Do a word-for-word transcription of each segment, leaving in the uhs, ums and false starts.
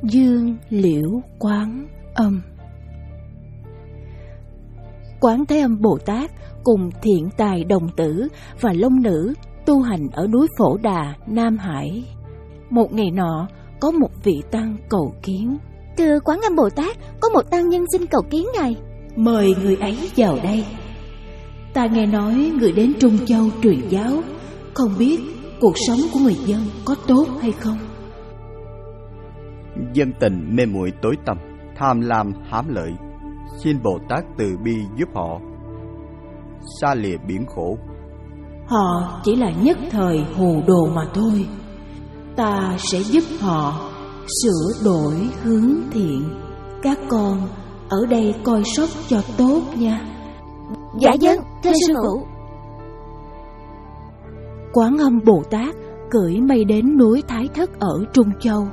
Dương Liễu Quán Âm. Quán Thế Âm Bồ Tát cùng Thiện Tài Đồng Tử và Long Nữ tu hành ở núi Phổ Đà, Nam Hải. Một ngày nọ, có một vị tăng cầu kiến. Thưa Quán Âm Bồ Tát, có một tăng nhân xin cầu kiến ngài. Mời người ấy vào đây. Ta nghe nói người đến Trung Châu truyền giáo, không biết cuộc sống của người dân có tốt hay không? Dân tình mê muội tối tăm, tham lam hám lợi, xin Bồ Tát từ bi giúp họ xa lìa biển khổ. Họ chỉ là nhất thời hồ đồ mà thôi. Ta sẽ giúp họ sửa đổi hướng thiện. Các con ở đây coi sóc cho tốt nha. Dạ vâng, thưa sư phụ. Quán Âm Bồ Tát cưỡi mây đến núi Thái Thất ở Trung Châu.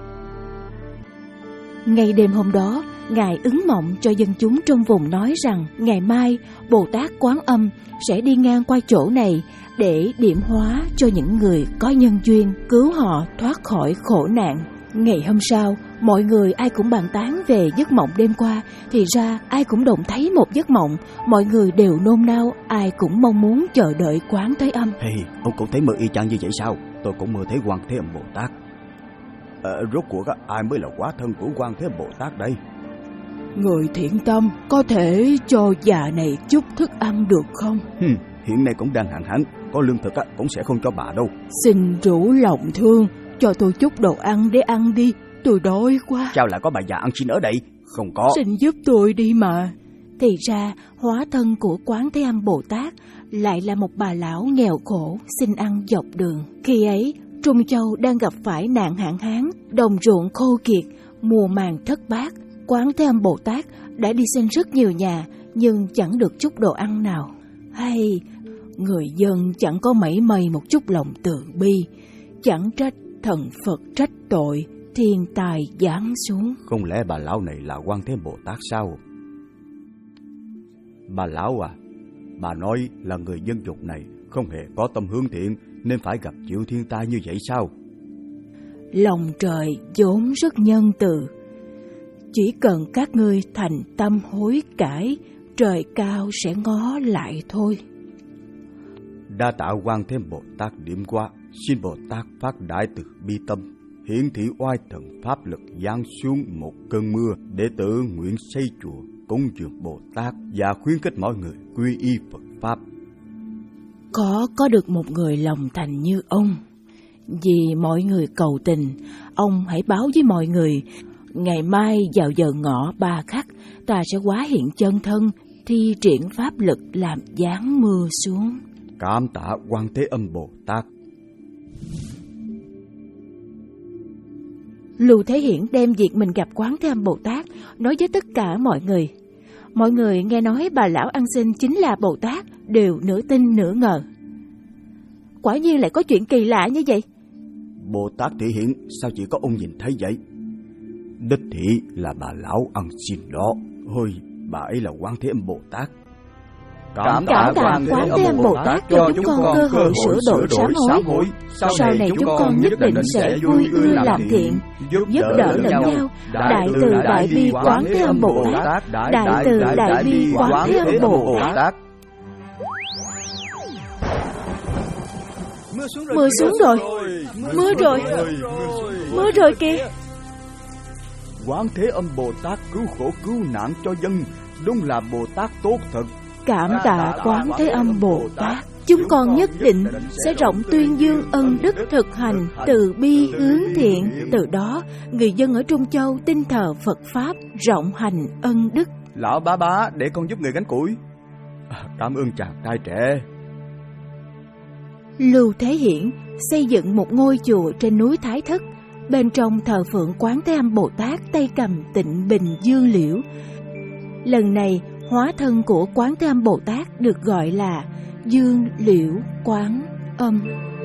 Ngày đêm hôm đó, Ngài ứng mộng cho dân chúng trong vùng nói rằng ngày mai Bồ Tát Quán Âm sẽ đi ngang qua chỗ này để điểm hóa cho những người có nhân duyên, cứu họ thoát khỏi khổ nạn. Ngày hôm sau, mọi người ai cũng bàn tán về giấc mộng đêm qua. Thì ra ai cũng đồng thấy một giấc mộng. Mọi người đều nôn nao, ai cũng mong muốn chờ đợi Quán Thế Âm. Hey, ông cũng thấy mơ y chang như vậy sao? Tôi cũng mơ thấy Quán Thế Âm Bồ Tát. Ờ, rốt cuộc ai mới là hóa thân của Quán Thế Âm Bồ Tát đây? Người thiện tâm có thể cho già này chút thức ăn được không? Hừm, hiện nay cũng đang hạn hán, có lương thực cũng sẽ không cho bà đâu. Xin rủ lòng thương, cho tôi chút đồ ăn để ăn đi, tôi đói quá. Sao lại có bà già ăn xin ở đây? Không có. Xin giúp tôi đi mà. Thì ra hóa thân của Quán Thế Âm Bồ Tát lại là một bà lão nghèo khổ xin ăn dọc đường. Khi ấy Trung Châu đang gặp phải nạn hạn hán, đồng ruộng khô kiệt, mùa màng thất bát. Quán Thế Âm Bồ Tát đã đi xin rất nhiều nhà, nhưng chẳng được chút đồ ăn nào. Hay, người dân chẳng có mảy may một chút lòng từ bi, chẳng trách thần Phật trách tội, thiên tài giáng xuống. Không lẽ bà lão này là Quán Thế Bồ Tát sao? Bà lão à, bà nói là người dân dục này không hề có tâm hướng thiện nên phải gặp chịu thiên tai như vậy sao? Lòng trời vốn rất nhân từ, chỉ cần các ngươi thành tâm hối cải, trời cao sẽ ngó lại thôi. Đa tạ Quán Thế Bồ Tát điểm qua, xin Bồ Tát phát đại từ bi tâm, hiển thị oai thần pháp lực giáng xuống một cơn mưa để tử nguyện xây chùa cúng dường Bồ Tát và khuyến khích mọi người quy y Phật pháp. Có có được một người lòng thành như ông, vì mọi người cầu tình, ông hãy báo với mọi người, ngày mai vào giờ ngọ ba khắc, ta sẽ hóa hiện chân thân, thi triển pháp lực làm giáng mưa xuống. Cảm tạ Quán Thế Âm Bồ Tát. Lưu Thế Hiển đem việc mình gặp Quán Thế Âm Bồ Tát nói với tất cả mọi người. Mọi người nghe nói bà lão ăn xin chính là Bồ Tát đều nửa tin nửa ngờ. Quả nhiên lại có chuyện kỳ lạ như vậy. Bồ Tát Thị Hiển sao chỉ có ông nhìn thấy vậy? Đích thị là bà lão ăn xin đó. Ôi, bà ấy là Quán Thế Âm Bồ Tát. Cảm tạ Quán Thế Âm Bồ Tát cho chúng con cơ hội sửa đổi sám hối. Sau này chúng con nhất định sẽ vui ưa làm thiện, giúp đỡ lẫn nhau. Đại từ đại bi Quán Thế Âm Bồ Tát. Đại từ đại bi Quán Thế Âm Bồ Tát. Mưa xuống rồi, mưa rồi, mưa rồi kìa. Quán Thế Âm Bồ Tát cứu khổ cứu nạn cho dân, đúng là Bồ Tát tốt thật. Cảm tạ Quán Thế Âm Bồ Tát. Chúng con nhất định sẽ rộng tuyên dương ân đức thực hành từ bi hướng thiện. Từ đó, người dân ở Trung Châu tin thờ Phật Pháp, rộng hành ân đức. Lão bá bá, để con giúp người gánh củi. À, cảm ơn chàng trai trẻ. Lưu Thế Hiển xây dựng một ngôi chùa trên núi Thái Thất, bên trong thờ phượng Quán Thế Âm Bồ Tát tay cầm Tịnh Bình Dương Liễu. Lần này, hóa thân của Quán Thế Âm Bồ Tát được gọi là Dương Liễu Quán Âm.